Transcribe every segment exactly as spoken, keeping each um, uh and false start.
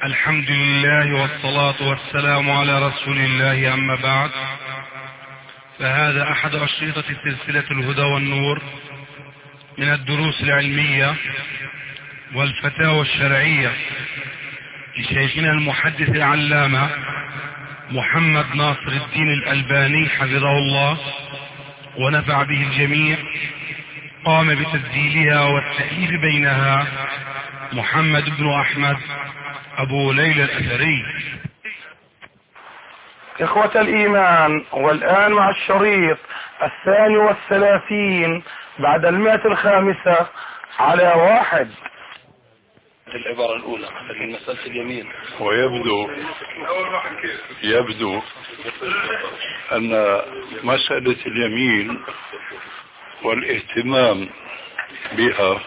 الحمد لله والصلاة والسلام على رسول الله، أما بعد، فهذا أحد أشرطة سلسلة الهدى والنور من الدروس العلمية والفتاوى الشرعية لشيخنا المحدث العلامة محمد ناصر الدين الألباني حفظه الله ونفع به الجميع. قام بتسجيلها والتأليف بينها محمد بن أحمد أبو ليلى الأثري. إخوة الإيمان، والآن مع الشريط الثاني والثلاثين بعد المئة الخامسة على واحد. العبارة الأولى في مسألة اليمين. ويبدو يبدو أن مسألة اليمين والاهتمام بها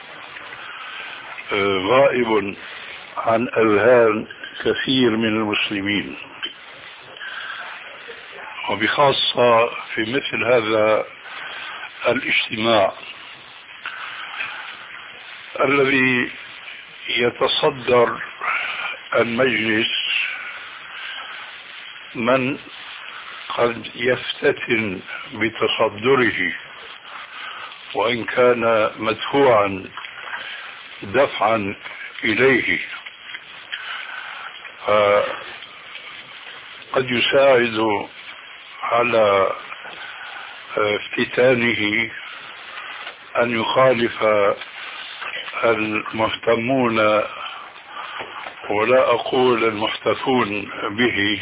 غائب عن أذهان كثير من المسلمين، وبخاصة في مثل هذا الاجتماع الذي يتصدر المجلس من قد يفتتن بتصدره وإن كان مدفوعا دفعا إليه، قد يساعد على افتتانه أن يخالف المهتمون، ولا أقول المحتفون به،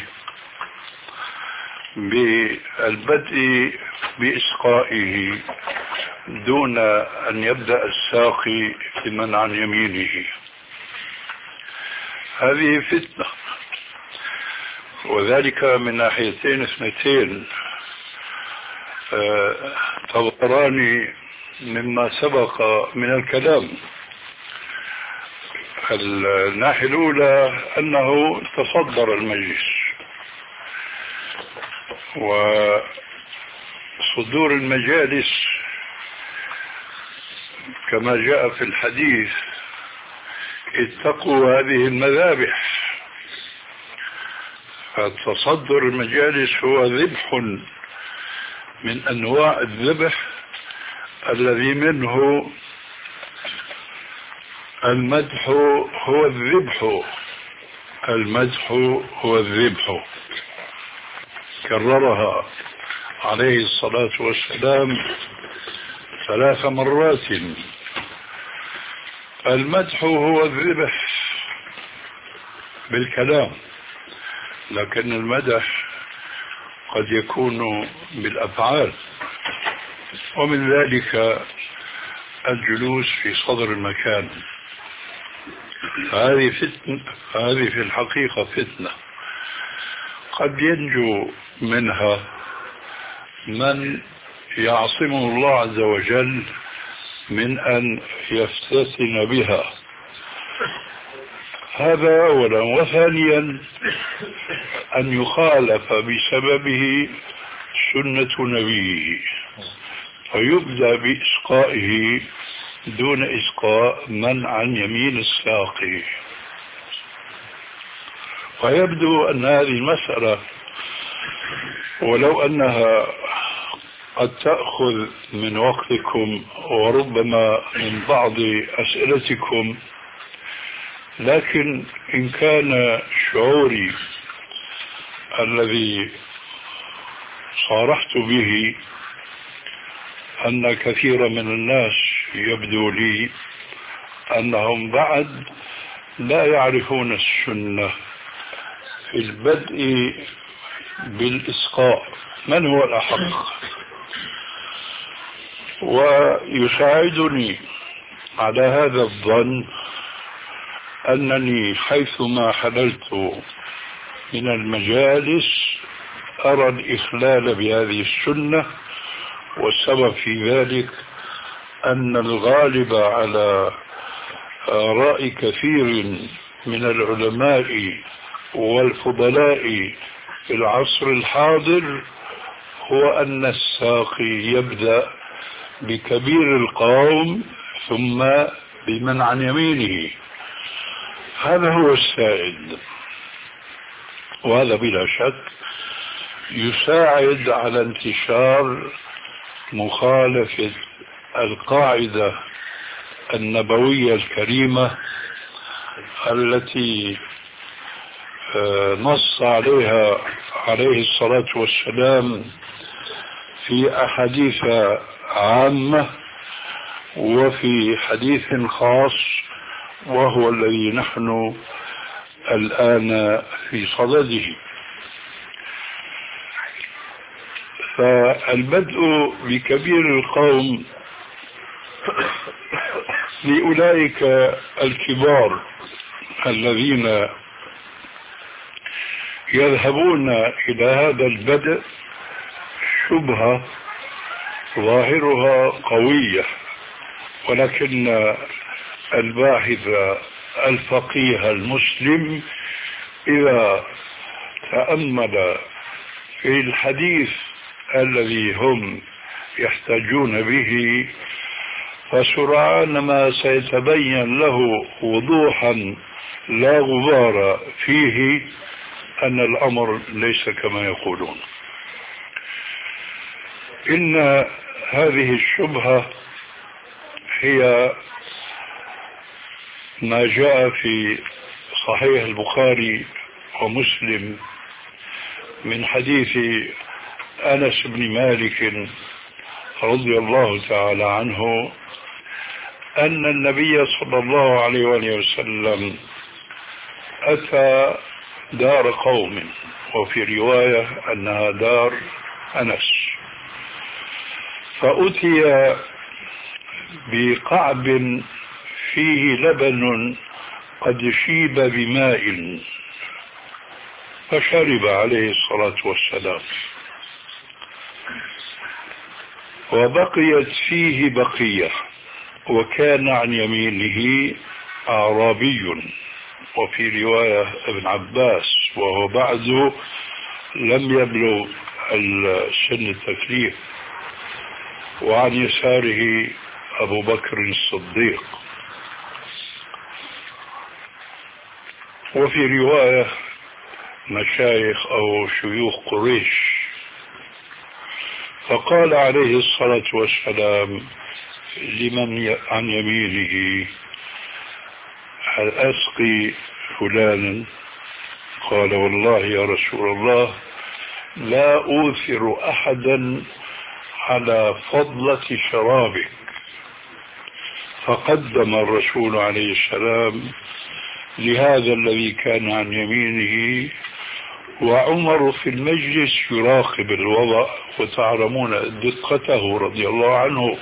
بالبدء بإسقائه دون أن يبدأ الساقي لمن عن يمينه. هذه فتنة، وذلك من ناحيتين اثنتين تظهران مما سبق من الكلام. الناحية الأولى أنه تصدر المجلس، وصدور المجالس كما جاء في الحديث اتقوا هذه المذابح. فتصدر المجالس هو ذبح من أنواع الذبح الذي منه المدح هو الذبح المدح هو الذبح. كررها عليه الصلاة والسلام ثلاث مرات. المدح هو الذبح بالكلام، لكن المدح قد يكون بالأفعال، ومن ذلك الجلوس في صدر المكان. هذه فتنة، هذه في الحقيقة فتنة قد ينجو منها من يعصمه الله عز وجل من أن يفتتن بها. هذا أولا. وثانيا أن يخالف بسببه سنة نبيه، فيبدأ بإسقائه دون إسقاء من عن يمين الساقي. ويبدو أن هذه المسألة ولو أنها قد تأخذ من وقتكم وربما من بعض أسئلتكم، لكن إن كان شعوري الذي صارحت به أن كثير من الناس يبدو لي أنهم بعد لا يعرفون السنة في البدء بالإسقاء من هو الأحق. ويساعدني على هذا الظن أنني حيثما حللت من المجالس أرى الإخلال بهذه السنة، والسبب في ذلك أن الغالب على رأي كثير من العلماء والفضلاء في العصر الحاضر هو أن الساقي يبدأ بكبير القوم ثم بمن عن يمينه. هذا هو السائد، وهذا بلا شك يساعد على انتشار مخالفة القاعدة النبوية الكريمة التي نص عليها عليه الصلاة والسلام في أحاديث عامة وفي حديث خاص، وهو الذي نحن الآن في صدده. فالبدء بكبير القوم لأولئك الكبار الذين يذهبون إلى هذا البدء شبهة ظاهرها قوية، ولكن الباحث الفقيه المسلم إذا تأمل في الحديث الذي هم يحتاجون به فسرعان ما سيتبين له وضوحا لا غبار فيه أن الأمر ليس كما يقولون. إن هذه الشبهة هي ما جاء في صحيح البخاري ومسلم من حديث أنس بن مالك رضي الله تعالى عنه أن النبي صلى الله عليه وآله وسلم أتى دار قوم، وفي رواية أنها دار أنس، فأتي بقعب فيه لبن قد شيب بماء فشرب عليه الصلاة والسلام، وبقيت فيه بقية، وكان عن يمينه أعرابي، وفي رواية ابن عباس وهو بعده لم يبلغ سن التكليف، وعن يساره أبو بكر الصديق، وفي رواية مشايخ أو شيوخ قريش. فقال عليه الصلاة والسلام لمن عن يمينه هل أسقي فلانا؟ قال والله يا رسول الله لا أوثر أحدا على فضلة شرابك. فقدم الرسول عليه السلام لهذا الذي كان عن يمينه، وعمر في المجلس يراقب الوضع، وتعلمون دقته رضي الله عنه،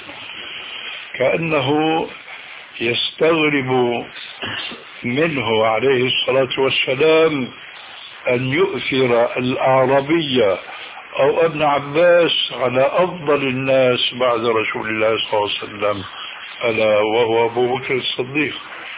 كأنه يستغرب منه عليه الصلاة والسلام أن يؤثر الأعرابية أو ابن عباس على أفضل الناس بعد رسول الله صلى الله عليه وسلم، ألا وهو أبو بكر الصديق.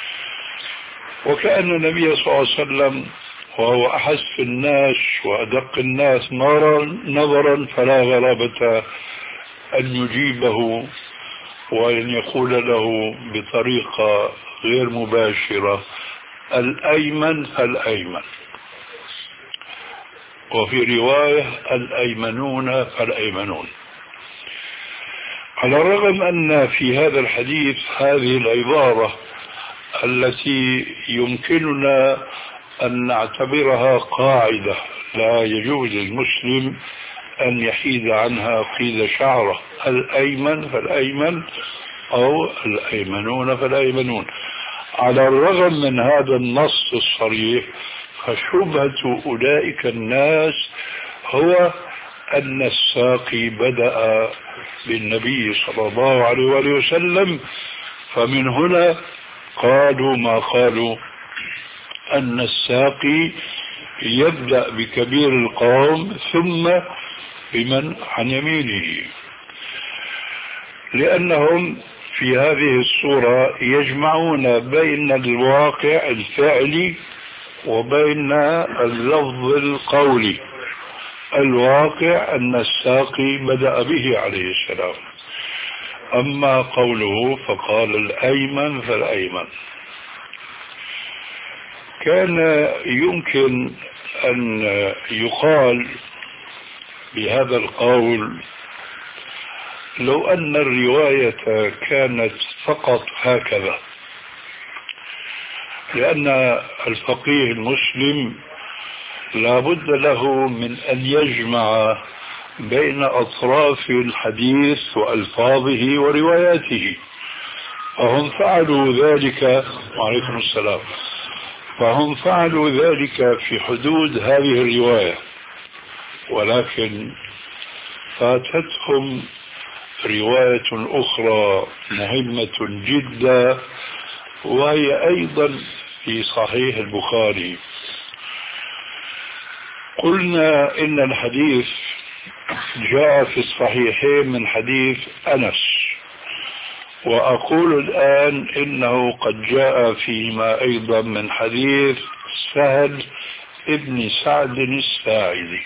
وكأن النبي صلى الله عليه وسلم وهو أحس الناس وأدق الناس نظرا فلا غرابة أن يجيبه وأن يقول له بطريقة غير مباشرة الأيمن فالأيمن، وفي رواية الأيمنون فالأيمنون. على الرغم أن في هذا الحديث هذه العبارة التي يمكننا أن نعتبرها قاعدة لا يجوز للمسلم أن يحيد عنها قيد شعره، الأيمن فالأيمن أو الأيمنون فالأيمنون، على الرغم من هذا النص الصريح فشبهة أولئك الناس هو أن الساقي بدأ بالنبي صلى الله عليه وآله وسلم، فمن هنا قالوا ما قالوا أن الساقي يبدأ بكبير القوم ثم بمن عن يمينه، لأنهم في هذه الصورة يجمعون بين الواقع الفعلي وبين اللفظ القولي. الواقع أن الساقي بدأ به عليه السلام، أما قوله فقال الأيمن فالأيمن. كان يمكن أن يقال بهذا القول لو أن الرواية كانت فقط هكذا، لأن الفقيه المسلم لا بد له من أن يجمع بين أطراف الحديث وألفاظه ورواياته، فهم فعلوا ذلك. وعليكم السلام. فهم فعلوا ذلك في حدود هذه الرواية، ولكن فاتتهم رواية أخرى مهمة جدا، وهي أيضا في صحيح البخاري. قلنا إن الحديث جاء في الصحيحين من حديث أنس، وأقول الآن إنه قد جاء فيما أيضا من حديث سهل ابن سعد الساعدي.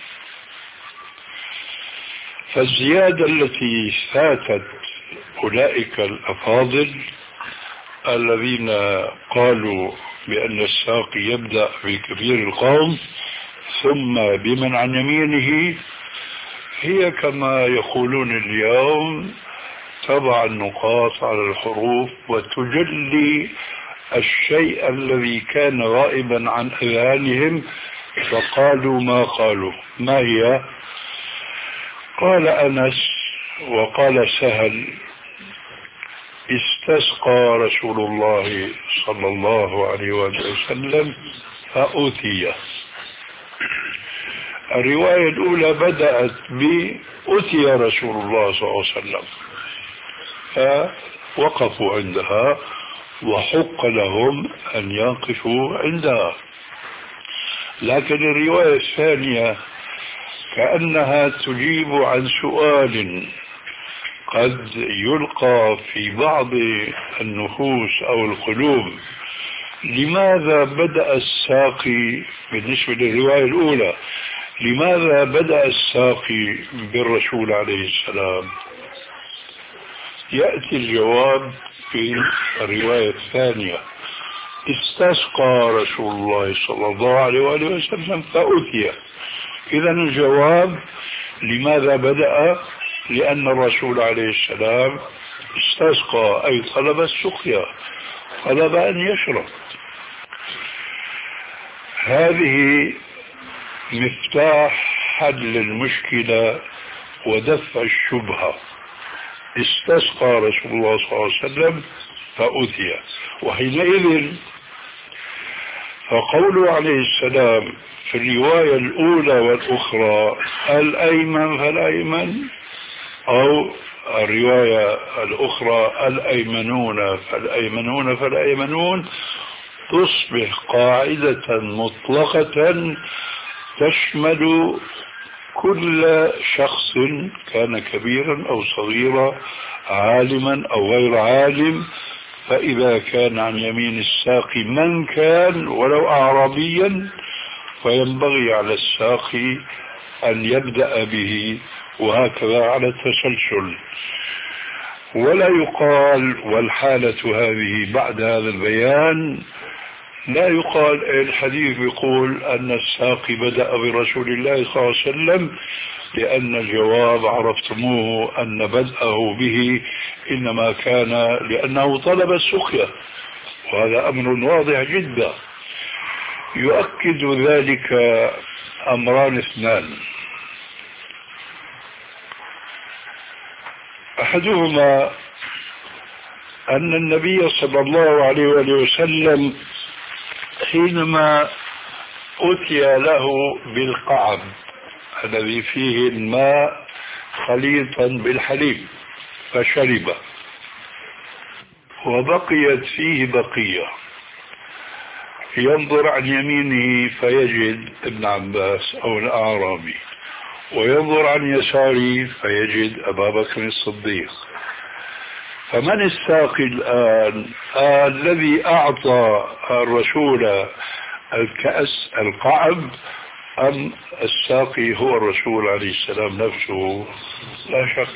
فالزيادة التي فاتت أولئك الأفاضل الذين قالوا بأن الساقي يبدأ بكبير القوم ثم بمن عن يمينه، هي كما يقولون اليوم تضع النقاط على الحروف وتجلي الشيء الذي كان غائبا عن أذهانهم، فقالوا ما قالوا. ما هي؟ قال أنس وقال سهل: استسقى رسول الله صلى الله عليه وسلم فأتي. الرواية الأولى بدأت بأتي رسول الله صلى الله عليه وسلم، فوقفوا عندها وحق لهم أن يقفوا عندها. لكن الرواية الثانية كأنها تجيب عن سؤال قد يلقى في بعض النفوس أو القلوب: لماذا بدأ الساقي بالنسبة للرواية الأولى لماذا بدأ الساقي بالرسول عليه السلام؟ يأتي الجواب في الرواية الثانية: استسقى رسول الله صلى الله عليه وآله وسلم فأتي. إذن الجواب لماذا بدأ؟ لأن الرسول عليه السلام استسقى، أي طلب السقيا، طلب أن يشرب. هذه مفتاح حل المشكلة ودفع الشبهة. استسقى رسول الله صلى الله عليه وسلم فأتي، وحينئذ فقوله عليه السلام في الرواية الأولى والأخرى الأيمن فالأيمن، أو الرواية الأخرى الأيمنون فالأيمنون فالأيمنون، تصبح قاعدة مطلقة تشمل كل شخص كان كبيرا أو صغيرا، عالما أو غير عالم. فإذا كان عن يمين الساقي من كان ولو أعرابيا فينبغي على الساقي أن يبدأ به، وهكذا على التسلسل. ولا يقال والحالة هذه بعد هذا البيان لا يقال الحديث يقول أن الساقي بدأ برسول الله صلى الله عليه وسلم، لأن الجواب عرفتموه أن بدأه به إنما كان لأنه طلب السقيا، وهذا أمر واضح جدا. يؤكد ذلك أمران اثنان: أحدهما أن النبي صلى الله عليه وآله وسلم حينما أتي له بالقعب الذي فيه الماء خليطا بالحليب فشرب، وبقيت فيه بقية، ينظر عن يمينه فيجد ابن عباس أو الأعرابي، وينظر عن يساره فيجد أبا بكر الصديق. فمن الساقي الآن؟ آه الذي أعطى الرسول الكأس القعب، أم الساقي هو الرسول عليه السلام نفسه؟ لا شك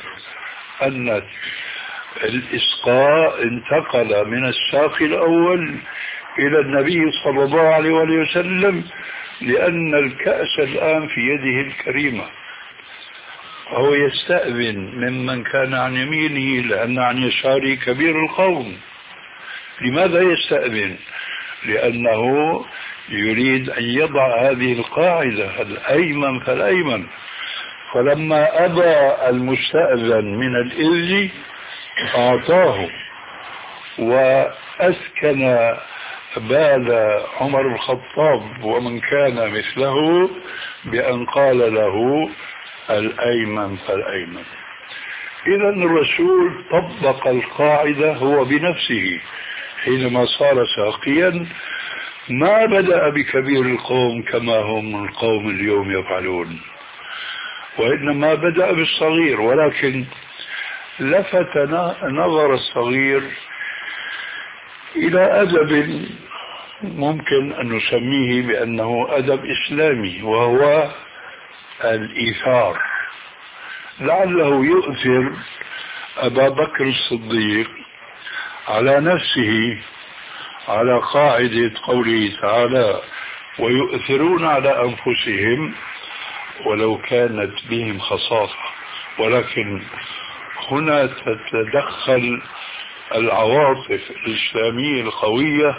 أن الإسقاء انتقل من الساقي الأول إلى النبي صلى الله عليه وسلم لأن الكأس الآن في يده الكريمة، وهو يستأذن ممن كان عن يمينه لأن عن يساره كبير القوم. لماذا يستأذن؟ لأنه يريد أن يضع هذه القاعدة الأيمن فالأيمن. فلما أبى المستأذن من الإذن أعطاه، وأسكن بال عمر الخطاب ومن كان مثله بأن قال له الأيمن فالأيمن. إذا الرسول طبق القاعدة هو بنفسه حينما صار ساقيا، ما بدأ بكبير القوم كما هم القوم اليوم يفعلون، وإنما بدأ بالصغير، ولكن لفت نظر الصغير إلى أدب ممكن أن نسميه بأنه أدب إسلامي، وهو الإيثار. لعله يؤثر أبا بكر الصديق على نفسه على قاعدة قوله تعالى ويؤثرون على أنفسهم ولو كانت بهم خصاصة. ولكن هنا تتدخل العواطف الإسلامية القوية،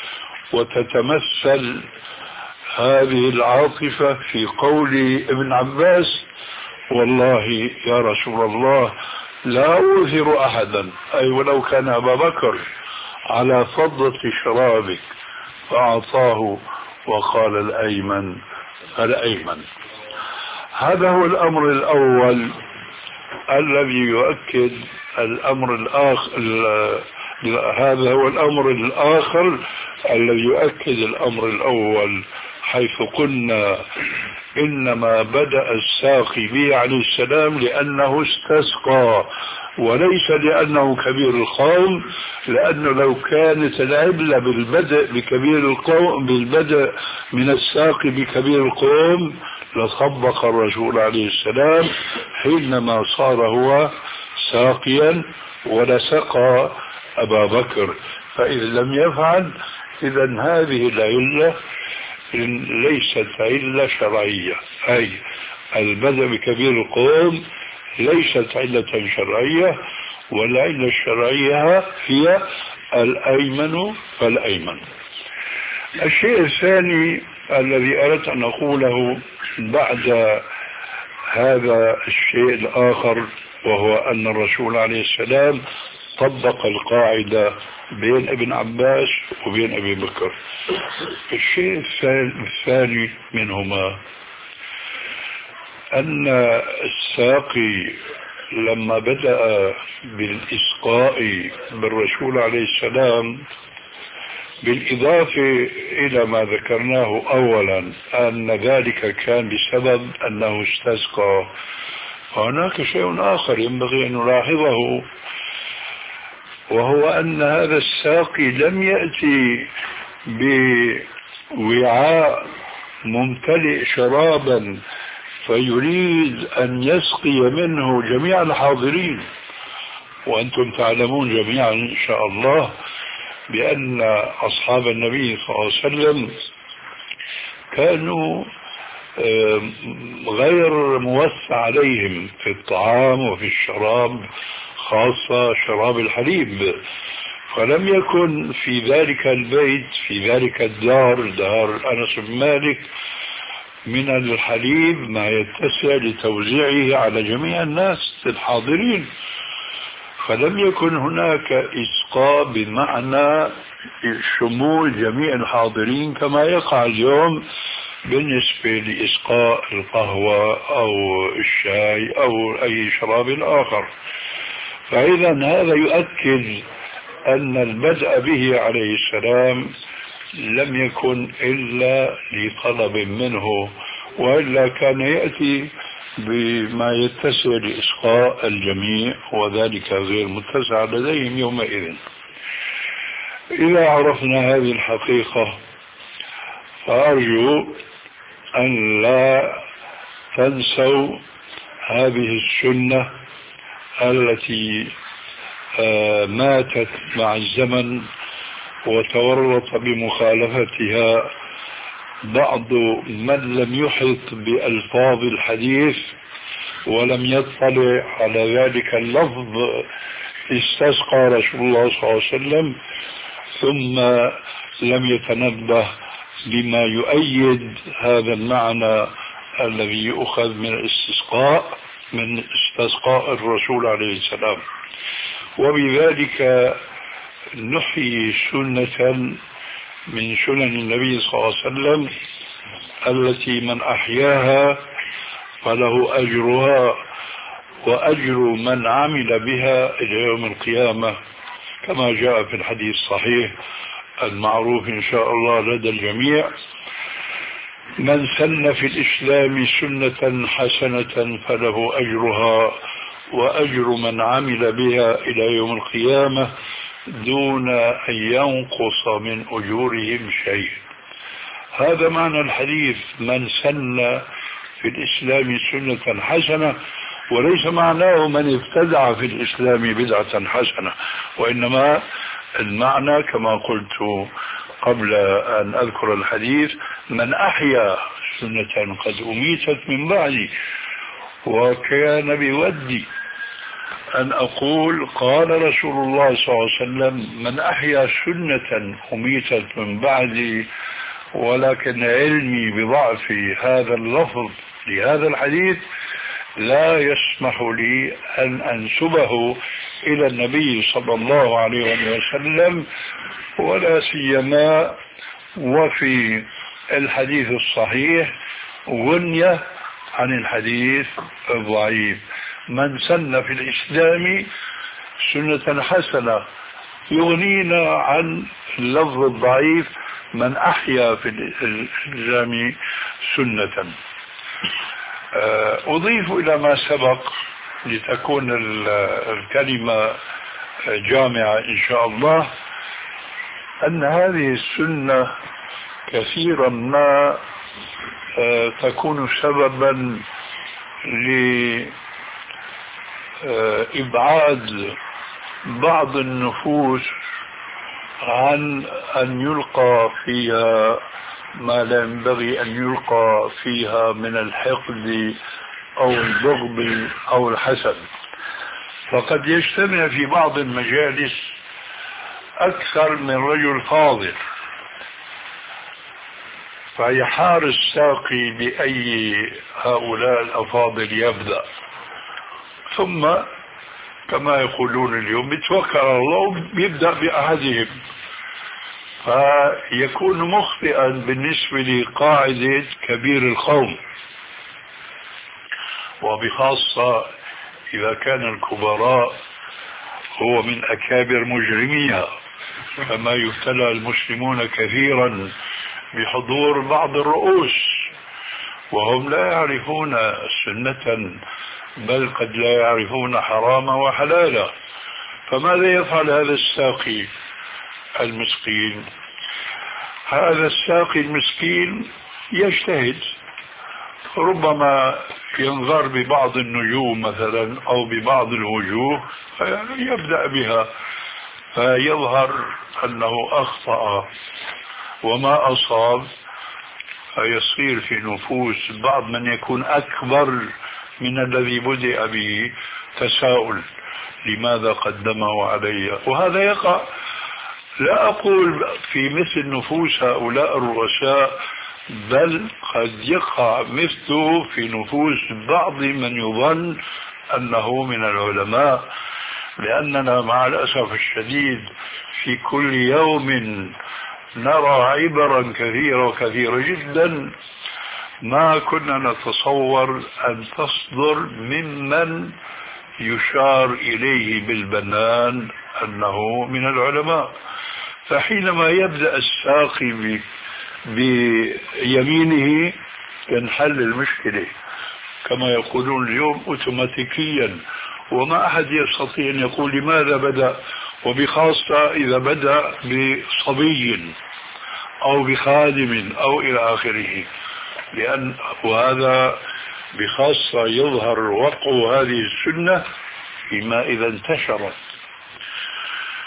وتتمثل هذه العاطفة في قول ابن عباس والله يا رسول الله لا أؤثر أحدا، أي ولو كان أبا بكر، على فضة شرابك، فأعطاه وقال الأيمن الأيمن. هذا هو الأمر الأول الذي يؤكد الأمر الآخر. هذا هو الأمر الآخر الذي يؤكد الأمر الأول، حيث قلنا إنما بدأ الساقي به عليه السلام لأنه استسقى وليس لأنه كبير القوم، لأنه لو كانت العلة بالبدء بكبير القوم بالبدء من الساقي بكبير القوم لصدق الرسول عليه السلام حينما صار هو ساقيا ولسقى أبا بكر. فإذا لم يفعل إذا هذه العلة ليست علة شرعية، أي البدء بكبير القوم ليست علة شرعية، والعلة الشرعية هي الأيمن فالأيمن. الشيء الثاني الذي أردت أن أقوله بعد هذا الشيء الآخر، وهو أن الرسول عليه السلام طبق القاعدة بين ابن عباس وبين أبي بكر. الشيء الثاني منهما أن الساقي لما بدأ بالإسقاء بالرسول عليه السلام، بالإضافة إلى ما ذكرناه أولا أن ذلك كان بسبب أنه استسقى، هناك شيء آخر ينبغي أن نلاحظه، وهو أن هذا الساقي لم يأتي بوعاء ممتلئ شرابا فيريد أن يسقي منه جميع الحاضرين. وأنتم تعلمون جميعا إن شاء الله بأن أصحاب النبي صلى الله عليه وسلم كانوا غير موسع عليهم في الطعام وفي الشراب، خاصة شراب الحليب، فلم يكن في ذلك البيت في ذلك الدار دار أنس بن مالك من الحليب ما يتسع لتوزيعه على جميع الناس الحاضرين، فلم يكن هناك إسقاء بمعنى شمول جميع الحاضرين كما يقع اليوم بالنسبة لإسقاء القهوة أو الشاي أو أي شراب آخر. فإذا هذا يؤكد أن البدء به عليه السلام لم يكن إلا لطلب منه، وإلا كان يأتي بما يتسع لإسقاء الجميع، وذلك غير متسع لديهم يومئذ. إذا عرفنا هذه الحقيقة فأرجو أن لا تنسوا هذه السنة التي ماتت مع الزمن وتورط بمخالفتها بعض من لم يحط بألفاظ الحديث ولم يطلع على ذلك اللفظ استسقى رسول الله صلى الله عليه وسلم، ثم لم يتنبه بما يؤيد هذا المعنى الذي يؤخذ من الاستسقاء من استسقاء الرسول عليه السلام. وبذلك نحيي سنة من سنن النبي صلى الله عليه وسلم التي من أحياها فله أجرها وأجر من عمل بها إلى يوم القيامة، كما جاء في الحديث الصحيح المعروف إن شاء الله لدى الجميع: من سن في الإسلام سنة حسنة فله أجرها وأجر من عمل بها إلى يوم القيامة دون أن ينقص من أجورهم شيء. هذا معنى الحديث: من سن في الإسلام سنة حسنة، وليس معناه من ابتدع في الإسلام بدعة حسنة، وإنما المعنى كما قلت قبل أن أذكر الحديث: من أحيا سنة قد أميتت من بعدي. وكان بودي أن أقول قال رسول الله صلى الله عليه وسلم: من أحيا سنة أميتت من بعدي، ولكن علمي بضعف هذا اللفظ لهذا الحديث لا يسمح لي أن أنسبه إلى النبي صلى الله عليه وسلم، ولا سيما وفي الحديث الصحيح غنية عن الحديث الضعيف. من سن في الإسلام سنة حسنة يغنينا عن اللفظ الضعيف: من أحيا في الإسلام سنة. أضيف إلى ما سبق لتكون الكلمة جامعة إن شاء الله أن هذه السنة كثيرا ما تكون سببا لإبعاد بعض النفوس عن أن يلقى فيها ما لا ينبغي أن يلقى فيها من الحقد أو البغض أو الحسد. فقد يجتمع في بعض المجالس أكثر من رجل فاضل، فيحار الساقي بأي هؤلاء الأفاضل يبدأ، ثم كما يقولون اليوم يتوكل على الله ويبدأ بأحدهم، فيكون مخطئا بالنسبة لقاعدة كبير القوم، وبخاصة إذا كان الكبراء هو من أكابر مجرميها، كما يبتلى المسلمون كثيرا بحضور بعض الرؤوس وهم لا يعرفون سنة، بل قد لا يعرفون حراما وحلالا. فماذا يفعل هذا الساقي المسكين؟ هذا الساقي المسكين يجتهد، ربما ينظر ببعض النجوم مثلا أو ببعض الوجوه فيبدأ بها، فيظهر أنه أخطأ وما أصاب، فيصير في نفوس بعض من يكون أكبر من الذي بدأ به تساؤل: لماذا قدمه علي؟ وهذا يقع، لا أقول في مثل نفوس هؤلاء الرؤساء، بل قد يقع مثله في نفوس بعض من يظن أنه من العلماء، لأننا مع الأسف الشديد في كل يوم نرى عبرا كثيرة وكثيرة جدا ما كنا نتصور أن تصدر ممن يشار إليه بالبنان أنه من العلماء. فحينما يبدأ الساقي بيمينه ينحل المشكلة كما يقولون اليوم اوتوماتيكيا، وما أحد يستطيع أن يقول لماذا بدأ، وبخاصة إذا بدأ بصبي أو بخادم أو إلى آخره، لأن وهذا بخاصة يظهر وقع هذه السنة فيما إذا انتشرت.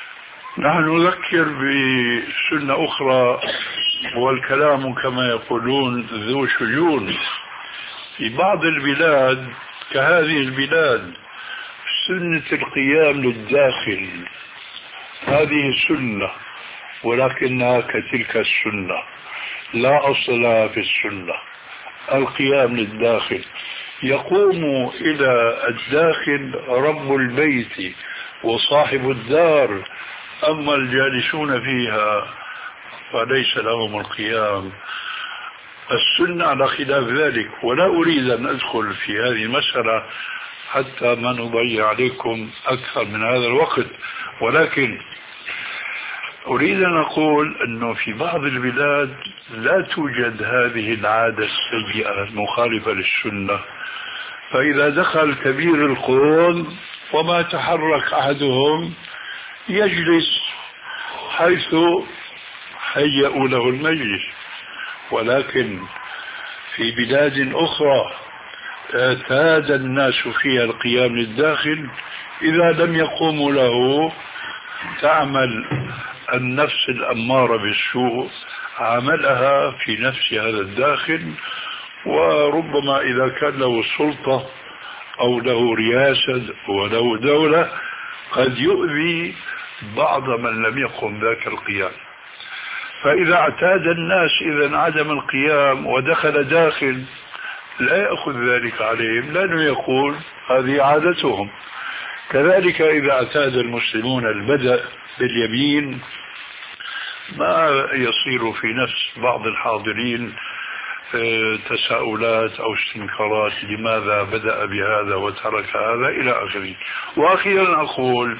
نحن نذكر بسنة أخرى، والكلام كما يقولون ذو شجون. في بعض البلاد كهذه البلاد سنة القيام للداخل، هذه سنة، ولكنها كتلك السنة لا أصل لها في السنة. القيام للداخل يقوم إلى الداخل رب البيت وصاحب الدار، أما الجالسون فيها فليس لهم القيام. السنة على خلاف ذلك، ولا أريد أن أدخل في هذه المسألة حتى ما نضيع عليكم أكثر من هذا الوقت، ولكن أريد أن أقول أنه في بعض البلاد لا توجد هذه العادة السيئة المخالفة للسنة، فإذا دخل كبير القوم وما تحرك أحدهم يجلس حيث هيئوا له المجلس. ولكن في بلاد أخرى اعتاد الناس فيها القيام للداخل، إذا لم يقوموا له تعمل النفس الأمارة بالسوء عملها في نفس هذا الداخل، وربما إذا كان له سلطة أو له رياسة وله دولة قد يؤذي بعض من لم يقم ذاك القيام. فإذا اعتاد الناس إذا عدم القيام ودخل داخل لا يأخذ ذلك عليهم، لأنه يقول هذه عادتهم. كذلك إذا اعتاد المسلمون البدء باليمين ما يصير في نفس بعض الحاضرين تساؤلات أو استنكارات، لماذا بدأ بهذا وترك هذا إلى آخره. وأخيرا أقول،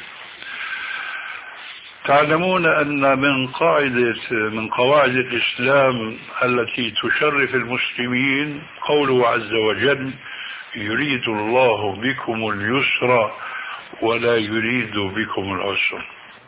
تعلمون أن من قاعدة من قواعد الإسلام التي تشرف المسلمين قوله عز وجل: يريد الله بكم اليسر ولا يريد بكم العسر.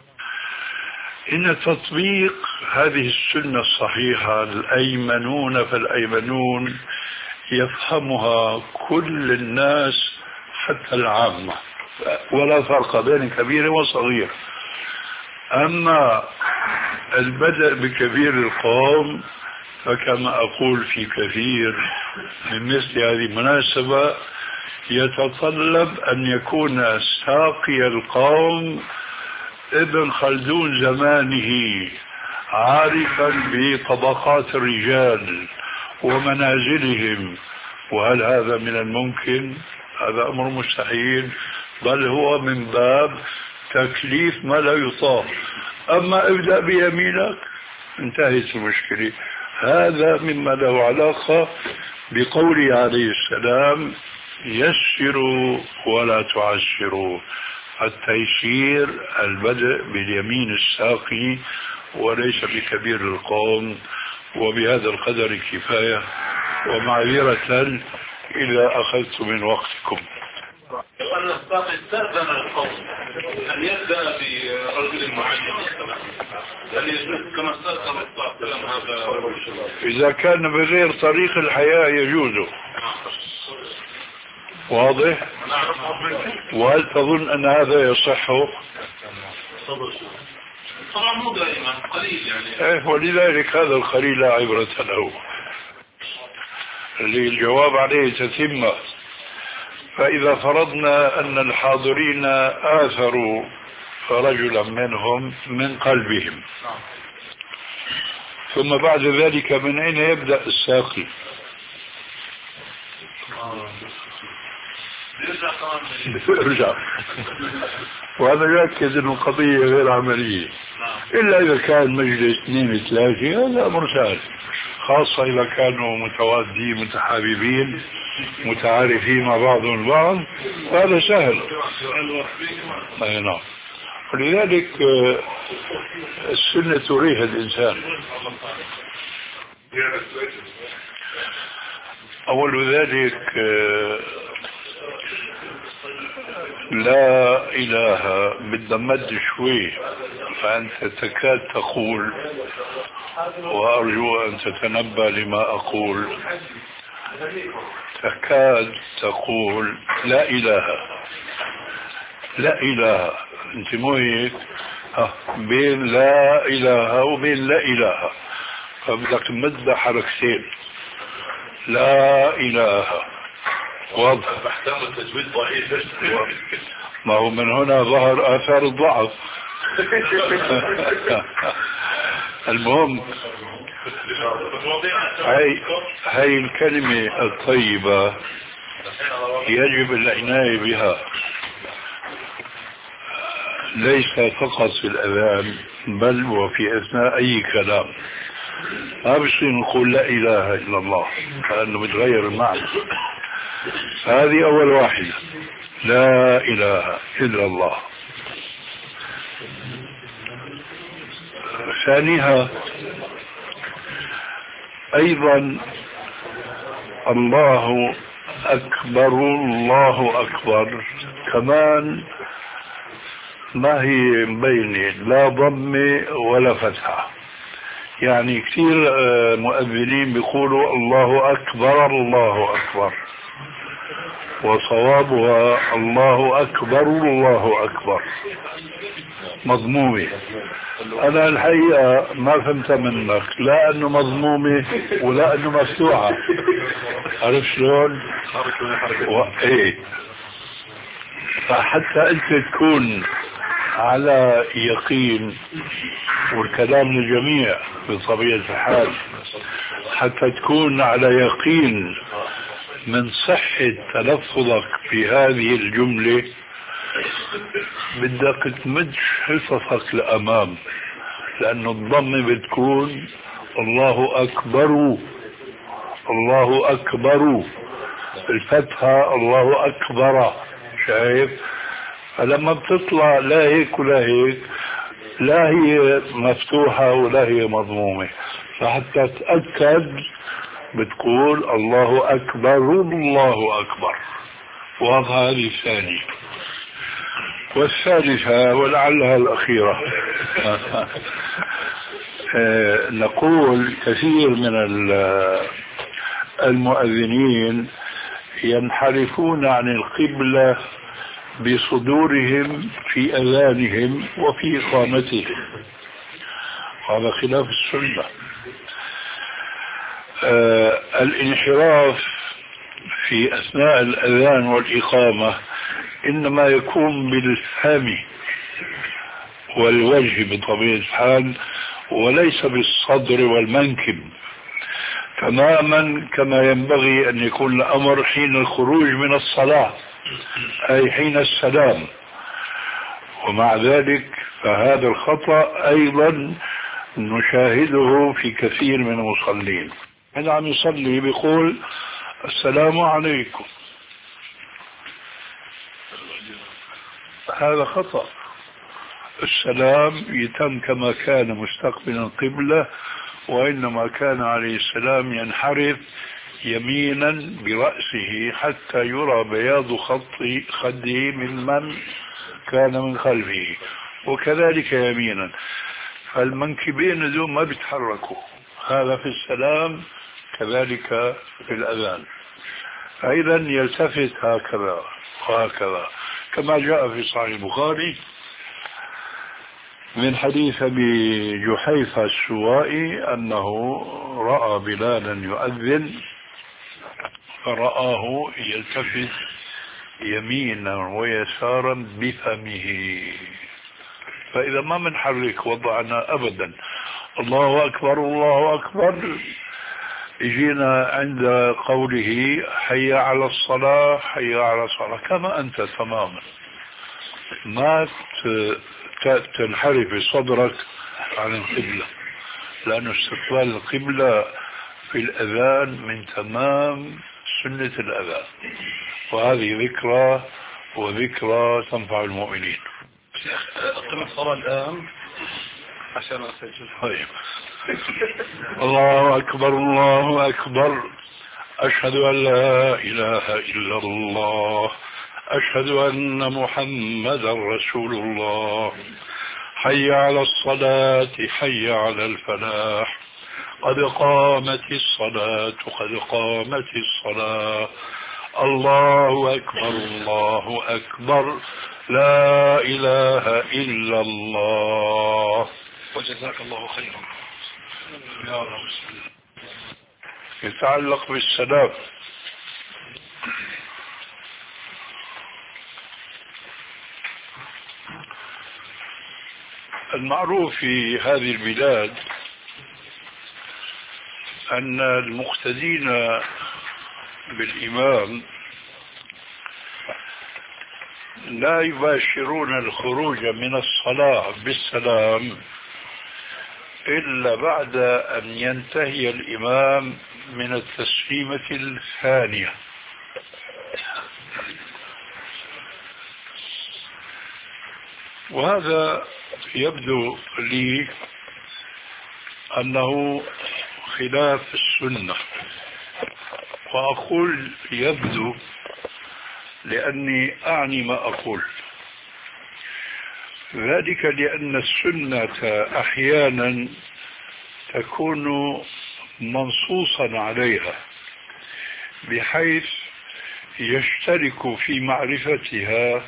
إن تطبيق هذه السنة الصحيحة الأيمنون فالأيمنون يفهمها كل الناس حتى العامة، ولا فرق بين كبير وصغير. أما البدء بكبير القوم فكما أقول في كثير من مثل هذه المناسبة يتطلب أن يكون ساقي القوم ابن خلدون زمانه، عارفا بطبقات الرجال ومنازلهم. وهل هذا من الممكن؟ هذا أمر مستحيل، بل هو من باب تكليف ما لا يطاق. أما ابدأ بيمينك انتهت المشكلة. هذا مما له علاقة بقوله عليه السلام: يسروا ولا تعسروا. التيسير البدء باليمين الساقي وليس بكبير القوم. وبهذا القدر كفاية، ومعذرة إذا أخذت من وقتكم. أن الساقي استأذن القوم أن يبدأ برجل معين، هل يجوز كما استأذن السلام هذا؟ إذا كان بغير طريق الحياة يجوز. واضح؟ وهل تظن أن هذا يصح؟ طبعا مو دائما، قليل يعني. إيه، ولذلك هذا القليل لا عبرة له، اللي الجواب عليه تتمة. فإذا فرضنا أن الحاضرين آثروا رجلا منهم من قلبهم، ثم بعد ذلك من أين يبدأ الساقي؟ يرجع. وهذا يؤكد أن القضية غير عملية، إلا إذا كان مجلس اثنين ثلاثة هذا أمر سهل، خاصة إذا كانوا متوادين متحاببين متعارفين مع بعضهم البعض، هذا سهل. أي نعم. ولذلك السنة تريح الإنسان. أول ذلك لا إله بدنا مد شوي، فأنت تكاد تقول، وأرجو أن تتنبه لما أقول، تكاد تقول لا إله لا إله. أنت مو هيك؟ آه. بين لا إله وبين لا إله، فبدك تمد حركتين لا إله. واضح؟ احكام التجويد ضعيف. ما هو من هنا ظهر آثار الضعف. المهم هاي هاي الكلمة الطيبة يجب العناية بها، ليس فقط في الأذان بل وفي أثناء أي كلام. ما بصير نقول لا إله إلا الله لأنه بتغير المعنى. هذه أول واحدة، لا إله إلا الله. ثانيها أيضا الله أكبر الله أكبر، كمان ما هي مبينة لا ضمة ولا فتحة. يعني كثير مؤذنين بيقولوا الله أكبر الله أكبر، وصوابها الله أكبر الله أكبر مضمومة. أنا الحقيقة ما فهمت منك، لا أنه مضمومة ولا أنه مفتوحة. عرفت شلون؟ و... إيه. فحتى أنت تكون على يقين، والكلام للجميع بطبيعة الحال، حتى تكون على يقين من صحة تلفظك بهذه الجملة، بدك تمد حصصك لأمام، لأنه الضمة بتكون الله أكبر الله أكبر، الفتحة الله أكبر. شايف؟ فلما بتطلع لا هيك ولا هيك، لا هي مفتوحة ولا هي مضمومة، فحتى تتأكد بتقول الله أكبر الله أكبر. واضح؟ هذه الثانية. والثالثة ولعلها الأخيرة نقول كثير من المؤذنين ينحرفون عن القبلة بصدورهم في أذانهم وفي إقامتهم، هذا خلاف السنة. آه الانحراف في أثناء الأذان والإقامة إنما يكون بالفم والوجه بطبيعة الحال، وليس بالصدر والمنكب، تماما كما ينبغي أن يكون الأمر حين الخروج من الصلاة، أي حين السلام. ومع ذلك فهذا الخطأ أيضا نشاهده في كثير من المصلين. من عم يصلي بيقول السلام عليكم، هذا خطأ. السلام يتم كما كان مستقبلا القبلة، وإنما كان عليه السلام ينحرف يمينا برأسه حتى يرى بياض خطي خده من من كان من خلفه، وكذلك يمينا. فالمنكبين دول ما بيتحركوا، هذا في السلام كذلك في الأذان. فإذا يلتفت هكذا وهكذا، كما جاء في صحيح البخاري من حديث أبي جحيفة السوائي أنه رأى بلالا يؤذن فرآه يلتفت يمينا ويسارا بفمه. فإذا ما منحرك وضعنا أبدا الله أكبر الله أكبر، جينا عند قوله حي على الصلاة حي على الصلاة كما أنت تماما، ما تنحرف صدرك عن القبلة، لأن استقبال القبلة في الأذان من تمام سنة الأذان، وهذه ذكرى وذكرى تنفع المؤمنين. أقم الصلاة الآن عشان أسجل. طيب. الله أكبر الله أكبر، أشهد أن لا إله إلا الله، أشهد أن محمدا رسول الله، حي على الصلاة حي على الفلاح، قد قامت الصلاة قد قامت الصلاة، الله أكبر الله أكبر لا إله إلا الله. وجزاك الله خيرا. يا رب. يتعلق بالسلام. المعروف في هذه البلاد أن المقتدين بالإمام لا يباشرون الخروج من الصلاة بالسلام إلا بعد أن ينتهي الإمام من التسليمة الثانية. وهذا يبدو لي أنه خلاف السنة، وأقول يبدو لأني أعني ما أقول، ذلك لأن السنة أحيانا تكون منصوصا عليها بحيث يشترك في معرفتها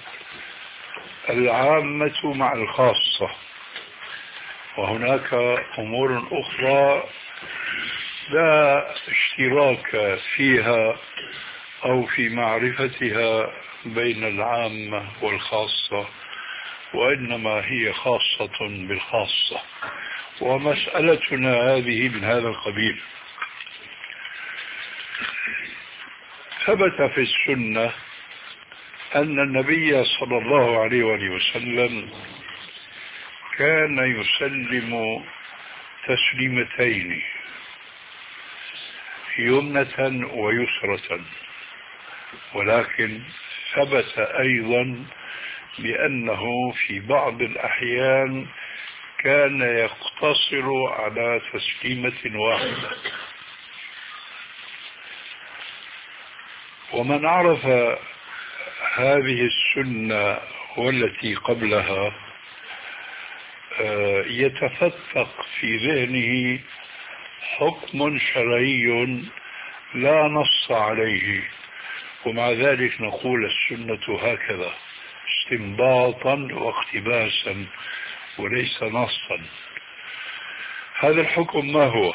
العامة مع الخاصة، وهناك أمور أخرى لا اشتراك فيها أو في معرفتها بين العامة والخاصة، وإنما هي خاصة بالخاصة، ومسألتنا هذه من هذا القبيل. ثبت في السنة أن النبي صلى الله عليه وآله وسلم كان يسلم تسليمتين، يمنة ويسرة، ولكن ثبت أيضا بأنه في بعض الأحيان كان يقتصر على تسليمة واحدة. ومن عرف هذه السنة والتي قبلها يتفتق في ذهنه حكم شرعي لا نص عليه، ومع ذلك نقول السنة هكذا استنباطا واقتباسا وليس نصا. هذا الحكم ما هو؟